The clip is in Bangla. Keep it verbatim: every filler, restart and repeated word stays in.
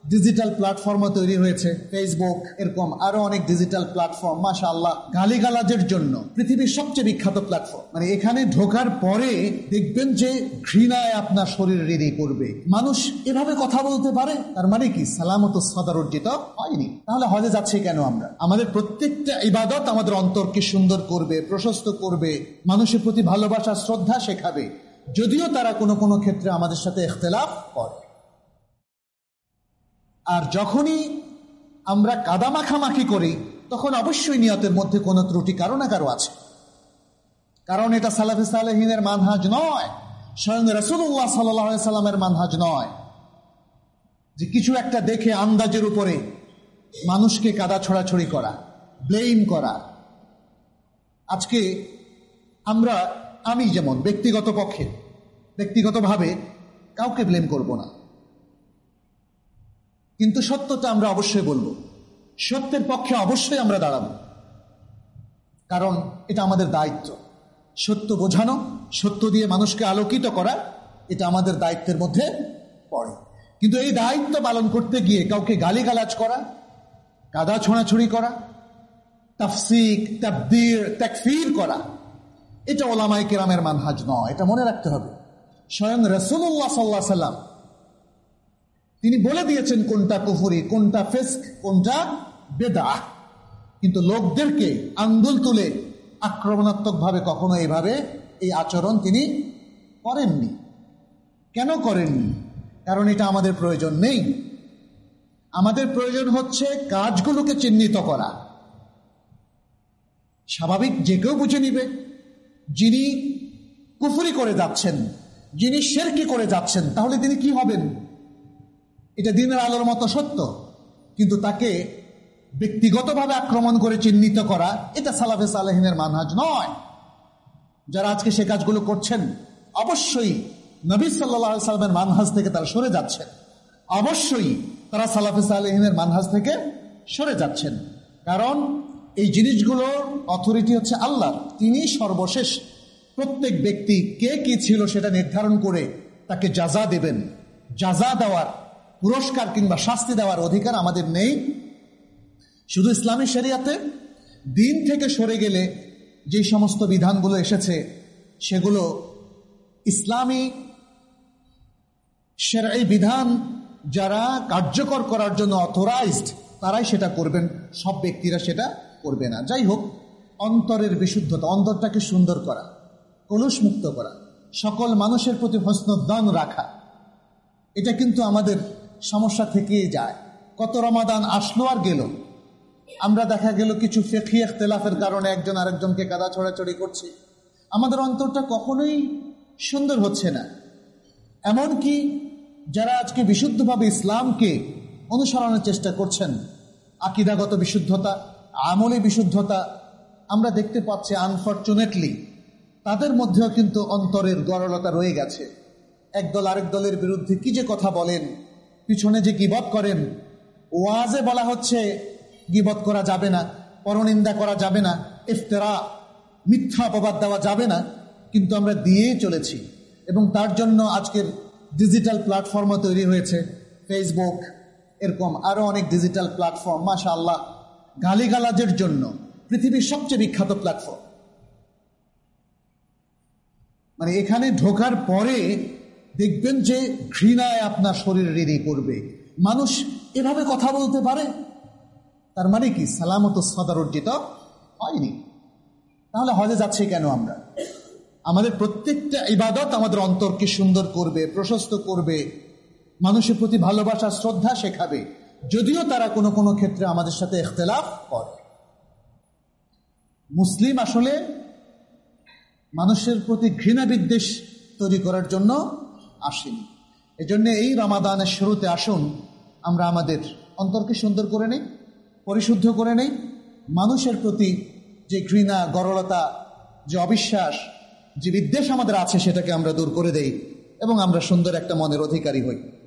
ডিজিটাল প্ল্যাটফর্মও তৈরি হয়েছে, ফেসবুক, এরকম আরো অনেক ডিজিটাল প্ল্যাটফর্ম, মাশাআল্লাহ, গালিগালাজের জন্য পৃথিবীর সবচেয়ে বিখ্যাত প্ল্যাটফর্ম। মানে এখানে ঢোকার পরে দেখবেন যে ঘৃণায় আপনার শরীর হৃদয় করবে। মানুষ এভাবে কথা বলতে পারে, তার মানে কি সালামত সদর অর্জিত হয়নি। তাহলে হজে যাচ্ছি কেন আমরা? আমাদের প্রত্যেকটা ইবাদত আমাদের অন্তরকে সুন্দর করবে, প্রশস্ত করবে, মানুষের প্রতি ভালোবাসা, শ্রদ্ধা শেখাবে, যদিও তারা কোনো কোনো ক্ষেত্রে আমাদের সাথে ইখতিলাফ করে। আর যখনই আমরা কাদা মাখামাখি করি তখন অবশ্যই নিয়তের মধ্যে কোনো ত্রুটি কারো না কারো আছে, কারণ এটা সালাফে সালেহিনের মানহাজ নয়, স্বয়ং রাসূলুল্লাহ সাল্লাল্লাহু আলাইহি সাল্লামের মানহাজ নয় যে কিছু একটা দেখে আন্দাজের উপরে মানুষকে কাদা ছড়াছড়ি করা, ব্লেম করা। আজকে আমরা, আমি যেমন ব্যক্তিগত পক্ষে ব্যক্তিগতভাবে কাউকে ব্লেম করব না, কিন্তু সত্যটা আমরা অবশ্যই বলবো, সত্যের পক্ষে অবশ্যই আমরা দাঁড়াবো, কারণ এটা আমাদের দায়িত্ব। সত্য বোঝানো, সত্য দিয়ে মানুষকে আলোকিত করা, এটা আমাদের দায়িত্বের মধ্যে পড়ে। কিন্তু এই দায়িত্ব পালন করতে গিয়ে কাউকে গালিগালাজ করা, কাদা ছোঁড়াছুড়ি করা, তাফসিক, তাবদীর, তাকফীর করা, এটা ওলামায়ে কেরামের মানহাজ নয়, এটা মনে রাখতে হবে। স্বয়ং রাসূলুল্লাহ সাল্লাল্লাহু আলাইহি সাল্লাম তিনি বলে দিয়েছেন কোনটা কুফরি, কোনটা ফিস্ক, কোনটা বেদআহ, কিন্তু লোকদেরকে আঙ্গুল তুলে আক্রমণাত্মক ভাবে কখনো এইভাবে এই আচরণ তিনি করেননি। কেন করেননি? কারণ এটা আমাদের প্রয়োজন নেই। আমাদের প্রয়োজন হচ্ছে কাজগুলোকে চিহ্নিত করা। স্বাভাবিক যে কেউ বুঝে নিবে যিনি কুফরি করে যাচ্ছেন, যিনি শিরকি করে যাচ্ছেন, তাহলে তিনি কি হবেন? এটা দিনের আলোর মতো সত্য, কিন্তু তাকে ব্যক্তিগতভাবে আক্রমণ করে চিহ্নিত করা, এটা সালাফে সালেহিনের মানহাজ নয়। যারা আজকে সে কাজগুলো করছেন অবশ্যই নবী সাল্লাল্লাহু আলাইহি সাল্লামের মানহাজ থেকে তারা সরে যাচ্ছেন, অবশ্যই তারা সালাফে সালেহিনের মানহাজ থেকে সরে যাচ্ছেন। কারণ এই জিনিসগুলোর অথরিটি হচ্ছে আল্লাহ, তিনি সর্বশেষ প্রত্যেক ব্যক্তি কে কি ছিল সেটা নির্ধারণ করে তাকে জাযা দেবেন। জাযা দেওয়ার, পুরস্কার কিংবা শাস্তি দেওয়ার অধিকার আমাদের নেই। শুধু ইসলামী শরিয়াতে দিন থেকে সরে গেলে যে সমস্ত বিধানগুলো এসেছে সেগুলো ইসলামী শরঈ বিধান যারা কার্যকর করার জন্য অথরাইজড তারাই সেটা করবেন, সব ব্যক্তিরা সেটা করবে না। যাই হোক, অন্তরের বিশুদ্ধতা, অন্তরটাকে সুন্দর করা, কলুষ মুক্ত করা, সকল মানুষের প্রতি হসনদ্দান রাখা, এটা কিন্তু আমাদের সমস্যা থেকেই যায়। কত রমাদান আসলো আর গেল, আমরা দেখা গেল কিছু ফিকহি ইখতিলাফের কারণে একজন আরেকজনকে কাদা ছড়াছড়ি করছি, আমাদের অন্তরটা কখনোই সুন্দর হচ্ছে না। এমনকি যারা আজকে বিশুদ্ধভাবে ইসলামকে অনুসরণের চেষ্টা করছেন, আকীদাগত বিশুদ্ধতা, আমলি বিশুদ্ধতা, আমরা দেখতে পাচ্ছি আনফরচুনেটলি তাদের মধ্যেও কিন্তু অন্তরের গরলতা রয়ে গেছে। একদল আরেক দলের বিরুদ্ধে কি যে কথা বলেন, পিছনে যে গীবত করেন, ওয়াজে বলা হচ্ছে গীবত করা যাবে না, পরনিন্দা করা যাবে না, ইফতিরা, মিথ্যা অপবাদ দেওয়া যাবে না, কিন্তু আমরা দিয়েই চলেছি। এবং তার জন্য আজকের ডিজিটাল প্ল্যাটফর্মও তৈরি হয়েছে, ফেসবুক, এরকম আরো অনেক ডিজিটাল প্ল্যাটফর্ম, মাশাআল্লাহ, গালিগালাজের জন্য পৃথিবীর সবচেয়ে বিখ্যাত প্ল্যাটফর্ম। মানে এখানে ঢোকার পরে দেখবেন যে ঘৃণায় আপনার শরীর হৃদয় করবে। মানুষ এভাবে কথা বলতে পারে, তার মানে কি সালামত সদর অর্জিত হয়নি। তাহলে হজে যাচ্ছি কেন আমরা? আমাদের প্রত্যেকটা ইবাদত আমাদের অন্তরকে সুন্দর করবে, প্রশস্ত করবে, মানুষের প্রতি ভালোবাসা, শ্রদ্ধা শেখাবে, যদিও তারা কোনো কোনো ক্ষেত্রে আমাদের সাথে ইখতিলাফ করে। মুসলিম আসলে মানুষের প্রতি ঘৃণা বিদ্বেষ তৈরি করার জন্য আসেনি। এজন্য এই রমাদানের শুরুতে আসুন আমরা আমাদের অন্তরকে সুন্দর করে নেই, পরিশুদ্ধ করে নেই, মানুষের প্রতি যে ঘৃণা, গরলতা, যে অবিশ্বাস, যে বিদ্বেষ আমাদের আছে সেটাকে আমরা দূর করে দেই এবং আমরা সুন্দর একটা মনের অধিকারী হই।